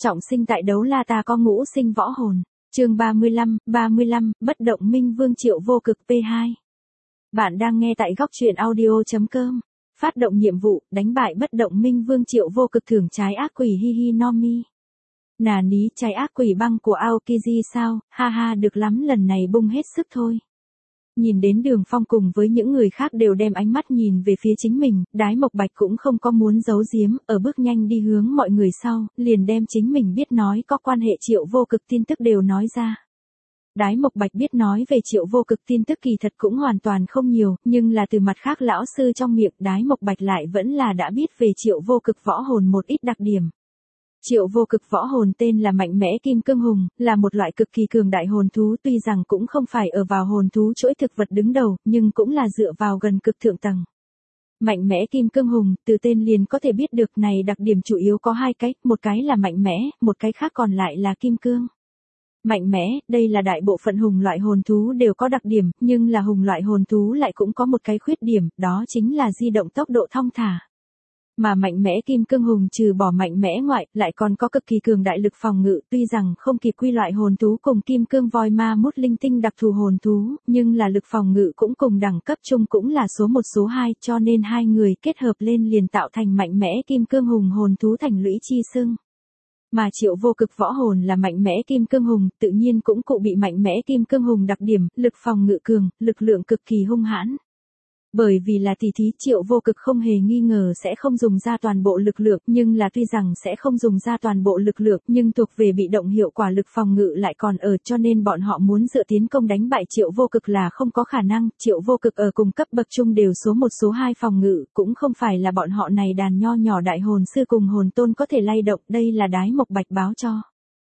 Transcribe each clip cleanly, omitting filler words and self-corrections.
Trọng sinh tại Đấu La Ta có ngũ sinh võ hồn. Chương 35, bất động minh vương Triệu Vô Cực P2. Bạn đang nghe tại góc truyện audio.com. Phát động nhiệm vụ, đánh bại bất động minh vương Triệu Vô Cực, thưởng trái ác quỷ Hihi Nomi. Nà ní, trái ác quỷ băng của Aokiji sao, ha ha, được lắm, lần này bung hết sức thôi. Nhìn đến Đường Phong cùng với những người khác đều đem ánh mắt nhìn về phía chính mình, Đái Mộc Bạch cũng không có muốn giấu giếm, ở bước nhanh đi hướng mọi người sau, liền đem chính mình biết nói có quan hệ Triệu Vô Cực tin tức đều nói ra. Đái Mộc Bạch biết nói về Triệu Vô Cực tin tức kỳ thật cũng hoàn toàn không nhiều, nhưng là từ mặt khác lão sư trong miệng Đái Mộc Bạch lại vẫn là đã biết về Triệu Vô Cực võ hồn một ít đặc điểm. Triệu Vô Cực võ hồn tên là mạnh mẽ kim cương hùng, là một loại cực kỳ cường đại hồn thú, tuy rằng cũng không phải ở vào hồn thú chuỗi thực vật đứng đầu, nhưng cũng là dựa vào gần cực thượng tầng. Mạnh mẽ kim cương hùng, từ tên liền có thể biết được này đặc điểm chủ yếu có hai cái, một cái là mạnh mẽ, một cái khác còn lại là kim cương. Mạnh mẽ, đây là đại bộ phận hùng loại hồn thú đều có đặc điểm, nhưng là hùng loại hồn thú lại cũng có một cái khuyết điểm, đó chính là di động tốc độ thong thả. Mà mạnh mẽ kim cương hùng trừ bỏ mạnh mẽ ngoại, lại còn có cực kỳ cường đại lực phòng ngự, tuy rằng không kịp quy loại hồn thú cùng kim cương voi ma mút linh tinh đặc thù hồn thú, nhưng là lực phòng ngự cũng cùng đẳng cấp chung cũng là số 1 số 2, cho nên hai người kết hợp lên liền tạo thành mạnh mẽ kim cương hùng hồn thú thành lũy chi xưng. Mà Triệu Vô Cực võ hồn là mạnh mẽ kim cương hùng, tự nhiên cũng cụ bị mạnh mẽ kim cương hùng đặc điểm, lực phòng ngự cường, lực lượng cực kỳ hung hãn. Bởi vì là tỷ thí, Triệu Vô Cực không hề nghi ngờ sẽ không dùng ra toàn bộ lực lượng, nhưng là tuy rằng sẽ không dùng ra toàn bộ lực lượng, nhưng thuộc về bị động hiệu quả lực phòng ngự lại còn ở, cho nên bọn họ muốn dựa tiến công đánh bại Triệu Vô Cực là không có khả năng. Triệu Vô Cực ở cùng cấp bậc chung đều số 1 số 2 phòng ngự, cũng không phải là bọn họ này đàn nho nhỏ đại hồn sư cùng hồn tôn có thể lay động, đây là Đái Mộc Bạch báo cho.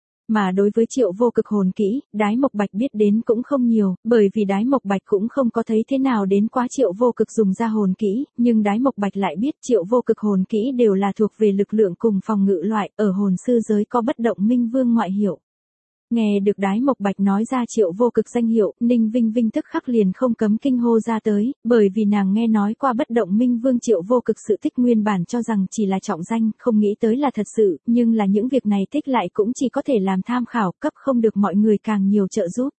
Mà đối với Triệu Vô Cực hồn kỹ, Đái Mộc Bạch biết đến cũng không nhiều, bởi vì Đái Mộc Bạch cũng không có thấy thế nào đến quá Triệu Vô Cực dùng ra hồn kỹ, nhưng Đái Mộc Bạch lại biết Triệu Vô Cực hồn kỹ đều là thuộc về lực lượng cùng phòng ngự loại, ở hồn sư giới có bất động minh vương ngoại hiệu. Nghe được Đái Mộc Bạch nói ra Triệu Vô Cực danh hiệu, Ninh Vinh Vinh tức khắc liền không cấm kinh hô ra tới, bởi vì nàng nghe nói qua bất động minh vương Triệu Vô Cực sự tích, nguyên bản cho rằng chỉ là trọng danh, không nghĩ tới là thật sự, nhưng là những việc này tích lại cũng chỉ có thể làm tham khảo, cấp không được mọi người càng nhiều trợ giúp.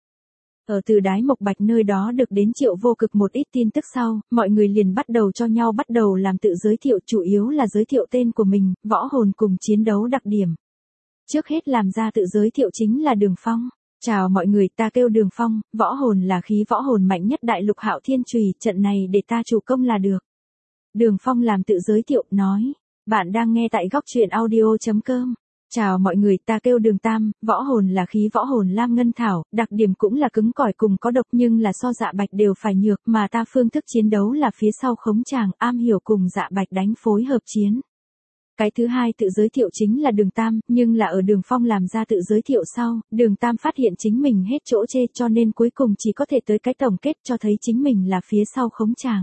Ở từ Đái Mộc Bạch nơi đó được đến Triệu Vô Cực một ít tin tức sau, mọi người liền bắt đầu cho nhau bắt đầu làm tự giới thiệu, chủ yếu là giới thiệu tên của mình, võ hồn cùng chiến đấu đặc điểm. Trước hết làm ra tự giới thiệu chính là Đường Phong. Chào mọi người, ta kêu Đường Phong, võ hồn là khí võ hồn mạnh nhất đại lục Hạo Thiên Chùy, trận này để ta chủ công là được. Đường Phong làm tự giới thiệu, nói, bạn đang nghe tại góc truyện audio.com. Chào mọi người, ta kêu Đường Tam, võ hồn là khí võ hồn lam ngân thảo, đặc điểm cũng là cứng cỏi cùng có độc, nhưng là so Dạ Bạch đều phải nhược, mà ta phương thức chiến đấu là phía sau khống tràng, am hiểu cùng Dạ Bạch đánh phối hợp chiến. Cái thứ hai tự giới thiệu chính là Đường Tam, nhưng là ở Đường Phong làm ra tự giới thiệu sau, Đường Tam phát hiện chính mình hết chỗ chê, cho nên cuối cùng chỉ có thể tới cái tổng kết cho thấy chính mình là phía sau khống tràng.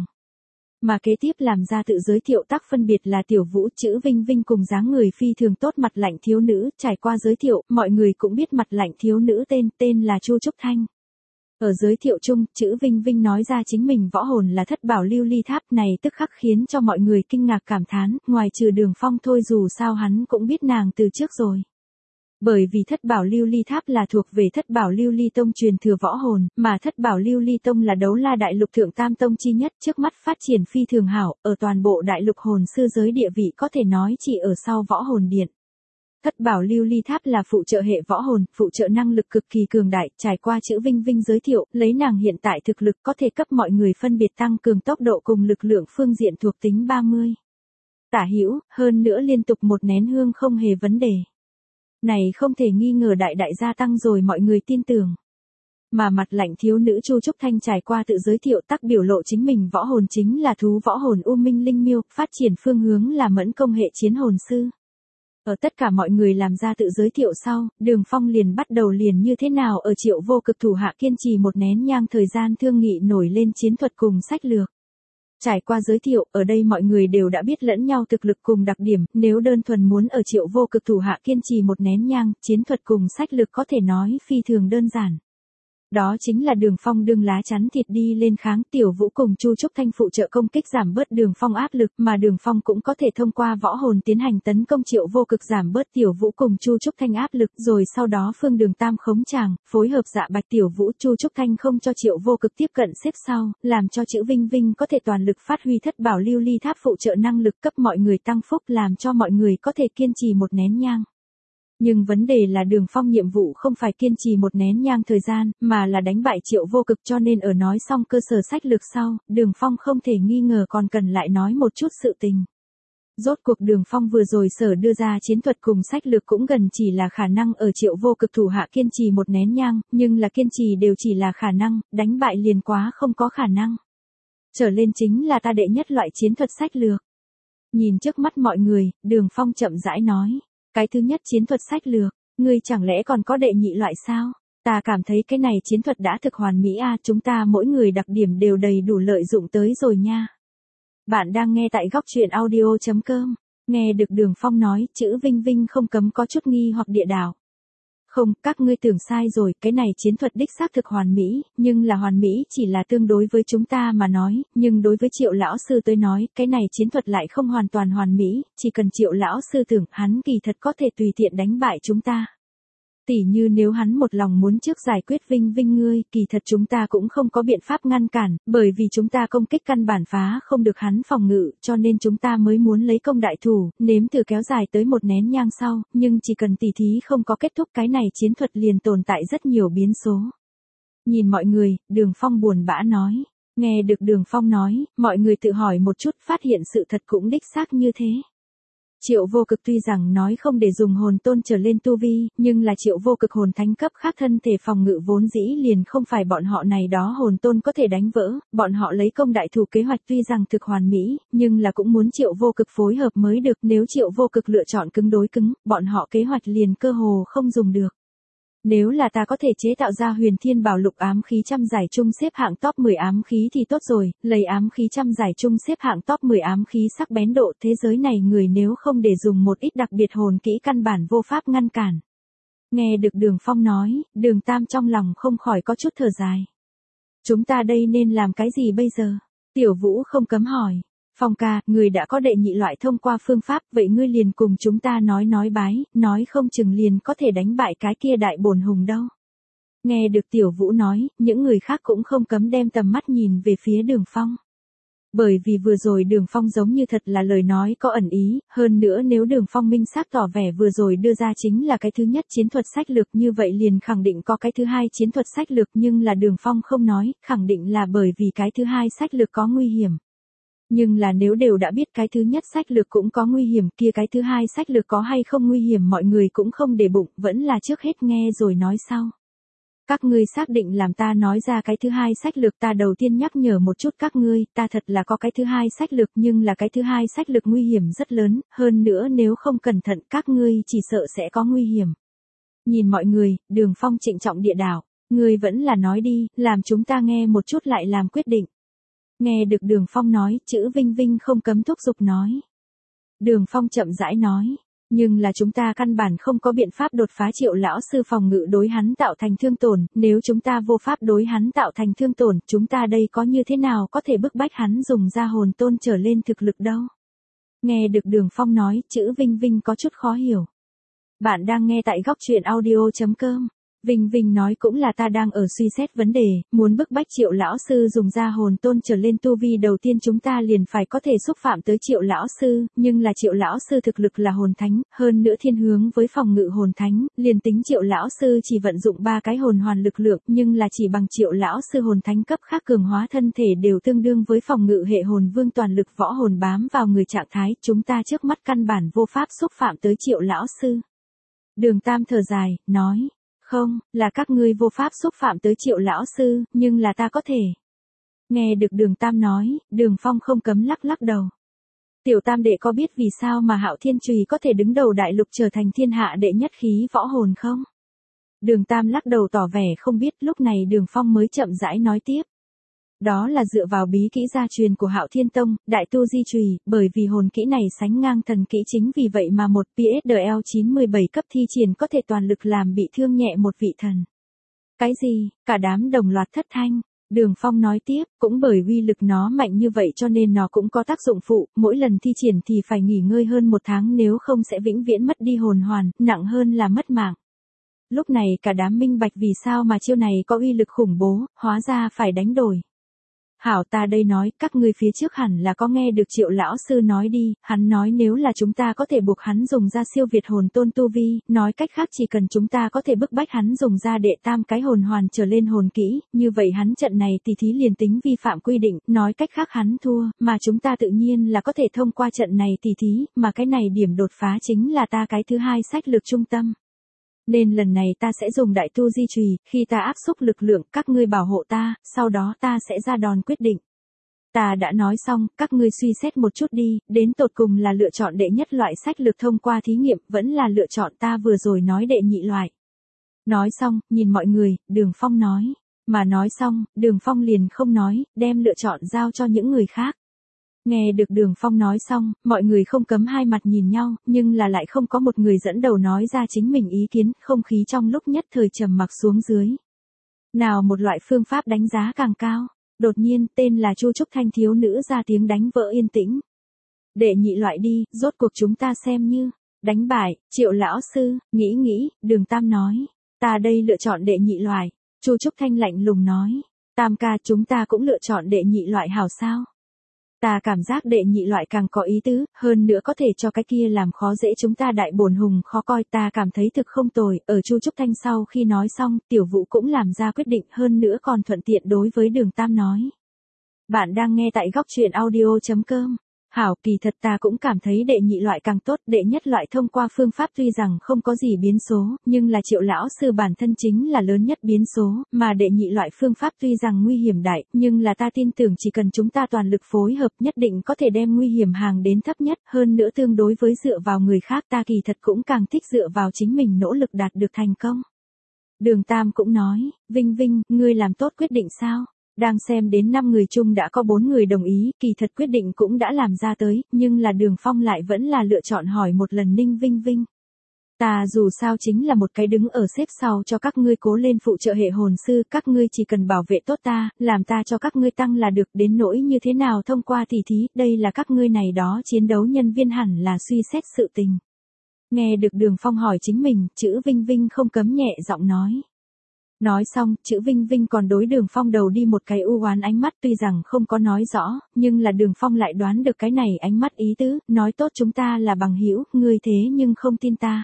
Mà kế tiếp làm ra tự giới thiệu tác phân biệt là Tiểu Vũ, chữ Vinh Vinh cùng dáng người phi thường tốt mặt lạnh thiếu nữ, trải qua giới thiệu, mọi người cũng biết mặt lạnh thiếu nữ tên là Chu Trúc Thanh. Ở giới thiệu chung, chữ Vinh Vinh nói ra chính mình võ hồn là thất bảo lưu ly tháp, này tức khắc khiến cho mọi người kinh ngạc cảm thán, ngoài trừ Đường Phong thôi, dù sao hắn cũng biết nàng từ trước rồi. Bởi vì thất bảo lưu ly tháp là thuộc về thất bảo lưu ly tông truyền thừa võ hồn, mà thất bảo lưu ly tông là Đấu La đại lục thượng tam tông chi nhất, trước mắt phát triển phi thường hảo, ở toàn bộ đại lục hồn sư giới địa vị có thể nói chỉ ở sau võ hồn điện. Thất bảo lưu ly tháp là phụ trợ hệ võ hồn, phụ trợ năng lực cực kỳ cường đại, trải qua chữ Vinh Vinh giới thiệu, lấy nàng hiện tại thực lực có thể cấp mọi người phân biệt tăng cường tốc độ cùng lực lượng phương diện thuộc tính 30. Tả hữu, hơn nữa liên tục một nén hương không hề vấn đề. Này không thể nghi ngờ đại gia tăng rồi mọi người tin tưởng. Mà mặt lạnh thiếu nữ Chu Trúc Thanh trải qua tự giới thiệu tác biểu lộ chính mình võ hồn chính là thú võ hồn U Minh Linh Miêu, phát triển phương hướng là mẫn công hệ chiến hồn sư. Ở tất cả mọi người làm ra tự giới thiệu sau, Đường Phong liền bắt đầu liền như thế nào ở Triệu Vô Cực thủ hạ kiên trì một nén nhang thời gian thương nghị nổi lên chiến thuật cùng sách lược. Trải qua giới thiệu, ở đây mọi người đều đã biết lẫn nhau thực lực cùng đặc điểm, nếu đơn thuần muốn ở Triệu Vô Cực thủ hạ kiên trì một nén nhang, chiến thuật cùng sách lược có thể nói phi thường đơn giản. Đó chính là Đường Phong đương lá chắn thịt đi lên kháng Tiểu Vũ cùng Chu Trúc Thanh phụ trợ công kích giảm bớt Đường Phong áp lực, mà Đường Phong cũng có thể thông qua võ hồn tiến hành tấn công Triệu Vô Cực giảm bớt Tiểu Vũ cùng Chu Trúc Thanh áp lực, rồi sau đó Phương Đường Tam khống chàng, phối hợp Dạ Bạch Tiểu Vũ Chu Trúc Thanh không cho Triệu Vô Cực tiếp cận xếp sau, làm cho chữ Vinh Vinh có thể toàn lực phát huy thất bảo lưu ly tháp phụ trợ năng lực cấp mọi người tăng phúc, làm cho mọi người có thể kiên trì một nén nhang. Nhưng vấn đề là Đường Phong nhiệm vụ không phải kiên trì một nén nhang thời gian, mà là đánh bại Triệu Vô Cực, cho nên ở nói xong cơ sở sách lược sau, Đường Phong không thể nghi ngờ còn cần lại nói một chút sự tình. Rốt cuộc Đường Phong vừa rồi sở đưa ra chiến thuật cùng sách lược cũng gần chỉ là khả năng ở Triệu Vô Cực thủ hạ kiên trì một nén nhang, nhưng là kiên trì đều chỉ là khả năng, đánh bại liền quá không có khả năng. Trở lên chính là ta đệ nhất loại chiến thuật sách lược. Nhìn trước mắt mọi người, Đường Phong chậm rãi nói. Cái thứ nhất chiến thuật sách lược, ngươi chẳng lẽ còn có đệ nhị loại sao? Ta cảm thấy cái này chiến thuật đã thực hoàn mỹ chúng ta mỗi người đặc điểm đều đầy đủ lợi dụng tới rồi nha. Bạn đang nghe tại góc truyện audio.com, nghe được Đường Phong nói, chữ Vinh Vinh không cấm có chút nghi hoặc địa đảo. Không, các ngươi tưởng sai rồi, cái này chiến thuật đích xác thực hoàn mỹ, nhưng là hoàn mỹ chỉ là tương đối với chúng ta mà nói, nhưng đối với Triệu lão sư tới nói, cái này chiến thuật lại không hoàn toàn hoàn mỹ, chỉ cần Triệu lão sư tưởng, hắn kỳ thật có thể tùy tiện đánh bại chúng ta. Tỉ như nếu hắn một lòng muốn trước giải quyết Vinh Vinh ngươi, kỳ thật chúng ta cũng không có biện pháp ngăn cản, bởi vì chúng ta công kích căn bản phá không được hắn phòng ngự, cho nên chúng ta mới muốn lấy công đại thủ, nếm thử kéo dài tới một nén nhang sau, nhưng chỉ cần tỉ thí không có kết thúc cái này chiến thuật liền tồn tại rất nhiều biến số. Nhìn mọi người, Đường Phong buồn bã nói. Nghe được Đường Phong nói, mọi người tự hỏi một chút, phát hiện sự thật cũng đích xác như thế. Triệu Vô Cực tuy rằng nói không để dùng hồn tôn trở lên tu vi, nhưng là Triệu Vô Cực hồn thánh cấp khác thân thể phòng ngự vốn dĩ liền không phải bọn họ này đó hồn tôn có thể đánh vỡ, bọn họ lấy công đại thủ kế hoạch tuy rằng thực hoàn mỹ, nhưng là cũng muốn Triệu Vô Cực phối hợp mới được, nếu Triệu Vô Cực lựa chọn cứng đối cứng, bọn họ kế hoạch liền cơ hồ không dùng được. Nếu là ta có thể chế tạo ra Huyền Thiên Bảo Lục ám khí trăm giải chung xếp hạng top 10 ám khí thì tốt rồi, lấy ám khí trăm giải chung xếp hạng top 10 ám khí sắc bén độ, thế giới này người nếu không để dùng một ít đặc biệt hồn kỹ căn bản vô pháp ngăn cản. Nghe được Đường Phong nói, Đường Tam trong lòng không khỏi có chút thở dài. Chúng ta đây nên làm cái gì bây giờ? Tiểu Vũ không cấm hỏi. Phong ca, người đã có đệ nhị loại thông qua phương pháp, vậy ngươi liền cùng chúng ta nói bái, nói không chừng liền có thể đánh bại cái kia đại bổn hùng đâu. Nghe được Tiểu Vũ nói, những người khác cũng không cấm đem tầm mắt nhìn về phía Đường Phong. Bởi vì vừa rồi Đường Phong giống như thật là lời nói có ẩn ý, hơn nữa nếu Đường Phong minh xác tỏ vẻ vừa rồi đưa ra chính là cái thứ nhất chiến thuật sách lược, như vậy liền khẳng định có cái thứ hai chiến thuật sách lược, nhưng là Đường Phong không nói, khẳng định là bởi vì cái thứ hai sách lược có nguy hiểm. Nhưng là nếu đều đã biết cái thứ nhất sách lược cũng có nguy hiểm, kia cái thứ hai sách lược có hay không nguy hiểm mọi người cũng không để bụng, vẫn là trước hết nghe rồi nói sau. Các ngươi xác định làm ta nói ra cái thứ hai sách lược, ta đầu tiên nhắc nhở một chút các ngươi, ta thật là có cái thứ hai sách lược, nhưng là cái thứ hai sách lược nguy hiểm rất lớn, hơn nữa nếu không cẩn thận các ngươi chỉ sợ sẽ có nguy hiểm. Nhìn mọi người, Đường Phong trịnh trọng địa đảo, ngươi vẫn là nói đi, làm chúng ta nghe một chút lại làm quyết định. Nghe được Đường Phong nói, chữ Vinh Vinh không cấm thúc giục nói. Đường Phong chậm rãi nói, nhưng là chúng ta căn bản không có biện pháp đột phá Triệu lão sư phòng ngự đối hắn tạo thành thương tổn, nếu chúng ta vô pháp đối hắn tạo thành thương tổn, chúng ta đây có như thế nào có thể bức bách hắn dùng ra hồn tôn trở lên thực lực đâu. Nghe được Đường Phong nói, chữ Vinh Vinh có chút khó hiểu. Bạn đang nghe tại góc truyện audio.com. Vinh Vinh nói cũng là ta đang ở suy xét vấn đề, muốn bức bách Triệu lão sư dùng ra hồn tôn trở lên tu vi đầu tiên chúng ta liền phải có thể xúc phạm tới Triệu lão sư, nhưng là Triệu lão sư thực lực là hồn thánh, hơn nữa thiên hướng với phòng ngự hồn thánh, liền tính Triệu lão sư chỉ vận dụng 3 cái hồn hoàn lực lượng, nhưng là chỉ bằng Triệu lão sư hồn thánh cấp khác cường hóa thân thể đều tương đương với phòng ngự hệ hồn vương toàn lực võ hồn bám vào người trạng thái, chúng ta trước mắt căn bản vô pháp xúc phạm tới Triệu lão sư. Đường Tam thở dài, nói. Không, là các ngươi vô pháp xúc phạm tới Triệu lão sư, nhưng là ta có thể. Nghe được Đường Tam nói, Đường Phong không cấm lắc lắc đầu. Tiểu Tam đệ có biết vì sao mà Hạo Thiên Chùy có thể đứng đầu đại lục trở thành thiên hạ đệ nhất khí võ hồn không? Đường Tam lắc đầu tỏ vẻ không biết, lúc này Đường Phong mới chậm rãi nói tiếp. Đó là dựa vào bí kỹ gia truyền của Hạo Thiên Tông, Đại Tu Di Chùy, bởi vì hồn kỹ này sánh ngang thần kỹ, chính vì vậy mà một PSDL 917 cấp thi triển có thể toàn lực làm bị thương nhẹ một vị thần. Cái gì? Cả đám đồng loạt thất thanh. Đường Phong nói tiếp, cũng bởi uy lực nó mạnh như vậy cho nên nó cũng có tác dụng phụ, mỗi lần thi triển thì phải nghỉ ngơi hơn 1 tháng nếu không sẽ vĩnh viễn mất đi hồn hoàn, nặng hơn là mất mạng. Lúc này cả đám minh bạch vì sao mà chiêu này có uy lực khủng bố, hóa ra phải đánh đổi. Hảo, ta đây nói, các ngươi phía trước hẳn là có nghe được Triệu lão sư nói đi, hắn nói nếu là chúng ta có thể buộc hắn dùng ra siêu việt hồn tôn tu vi, nói cách khác chỉ cần chúng ta có thể bức bách hắn dùng ra đệ tam cái hồn hoàn trở lên hồn kỹ, như vậy hắn trận này tỉ thí liền tính vi phạm quy định, nói cách khác hắn thua, mà chúng ta tự nhiên là có thể thông qua trận này tỉ thí, mà cái này điểm đột phá chính là ta cái thứ hai sách lược trung tâm. Nên lần này ta sẽ dùng đại tu di chùy, khi ta áp xúc lực lượng, các ngươi bảo hộ ta, sau đó ta sẽ ra đòn quyết định. Ta đã nói xong, các ngươi suy xét một chút đi, đến tột cùng là lựa chọn đệ nhất loại sách lược thông qua thí nghiệm, vẫn là lựa chọn ta vừa rồi nói đệ nhị loại. Nói xong, nhìn mọi người, Đường Phong nói. Mà nói xong, Đường Phong liền không nói, đem lựa chọn giao cho những người khác. Nghe được Đường Phong nói xong, mọi người không cấm hai mặt nhìn nhau, nhưng là lại không có một người dẫn đầu nói ra chính mình ý kiến, không khí trong lúc nhất thời trầm mặc xuống dưới. Nào một loại phương pháp đánh giá càng cao, đột nhiên tên là Chu Trúc Thanh thiếu nữ ra tiếng đánh vỡ yên tĩnh. Đệ nhị loại đi, rốt cuộc chúng ta xem như, đánh bại, Triệu lão sư, nghĩ, Đường Tam nói, ta đây lựa chọn đệ nhị loại, Chu Trúc Thanh lạnh lùng nói, Tam ca chúng ta cũng lựa chọn đệ nhị loại hảo sao. Ta cảm giác đệ nhị loại càng có ý tứ, hơn nữa có thể cho cái kia làm khó dễ chúng ta đại bổn hùng khó coi, ta cảm thấy thực không tồi, ở Chu Trúc Thanh sau khi nói xong, Tiểu Vũ cũng làm ra quyết định, hơn nữa còn thuận tiện đối với Đường Tam nói. Bạn đang nghe tại góc truyện audio.com. Hảo, kỳ thật ta cũng cảm thấy đệ nhị loại càng tốt, đệ nhất loại thông qua phương pháp tuy rằng không có gì biến số, nhưng là Triệu lão sư bản thân chính là lớn nhất biến số, mà đệ nhị loại phương pháp tuy rằng nguy hiểm đại, nhưng là ta tin tưởng chỉ cần chúng ta toàn lực phối hợp nhất định có thể đem nguy hiểm hàng đến thấp nhất, hơn nữa tương đối với dựa vào người khác ta kỳ thật cũng càng thích dựa vào chính mình nỗ lực đạt được thành công. Đường Tam cũng nói, Vinh, ngươi làm tốt quyết định sao? Đang xem đến 5 người chung đã có 4 người đồng ý, kỳ thật quyết định cũng đã làm ra tới, nhưng là Đường Phong lại vẫn là lựa chọn hỏi một lần Ninh Vinh. Ta dù sao chính là một cái đứng ở xếp sau cho các ngươi cố lên phụ trợ hệ hồn sư, các ngươi chỉ cần bảo vệ tốt ta, làm ta cho các ngươi tăng là được, đến nỗi như thế nào thông qua tỉ thí, đây là các ngươi này đó chiến đấu nhân viên hẳn là suy xét sự tình. Nghe được Đường Phong hỏi chính mình, chữ Vinh không cấm nhẹ giọng nói. Nói xong, chữ Vinh còn đối Đường Phong đầu đi một cái u oán ánh mắt, tuy rằng không có nói rõ, nhưng là Đường Phong lại đoán được cái này ánh mắt ý tứ, nói tốt chúng ta là bằng hữu, ngươi thế nhưng không tin ta.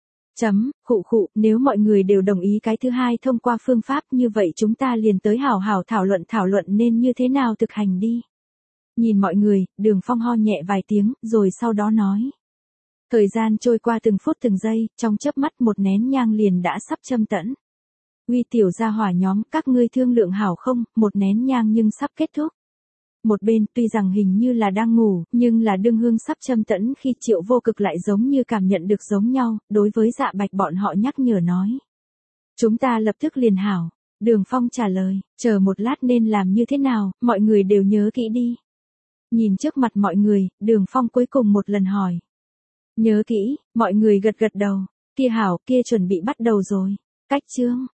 Nếu mọi người đều đồng ý cái thứ hai thông qua phương pháp như vậy chúng ta liền tới hảo hảo thảo luận nên như thế nào thực hành đi. Nhìn mọi người, Đường Phong ho nhẹ vài tiếng, rồi sau đó nói. Thời gian trôi qua từng phút từng giây, trong chớp mắt một nén nhang liền đã sắp châm tẫn. Uy tiểu gia hỏa nhóm, các ngươi thương lượng hảo không, một nén nhang nhưng sắp kết thúc. Một bên, tuy rằng hình như là đang ngủ, nhưng là đương hương sắp châm tẫn khi Triệu Vô Cực lại giống như cảm nhận được giống nhau, đối với Dạ Bạch bọn họ nhắc nhở nói. Chúng ta lập tức liền hảo. Đường Phong trả lời, chờ một lát nên làm như thế nào, mọi người đều nhớ kỹ đi. Nhìn trước mặt mọi người, Đường Phong cuối cùng một lần hỏi. Nhớ kỹ, mọi người gật đầu, kia hảo, kia chuẩn bị bắt đầu rồi. Cách chương.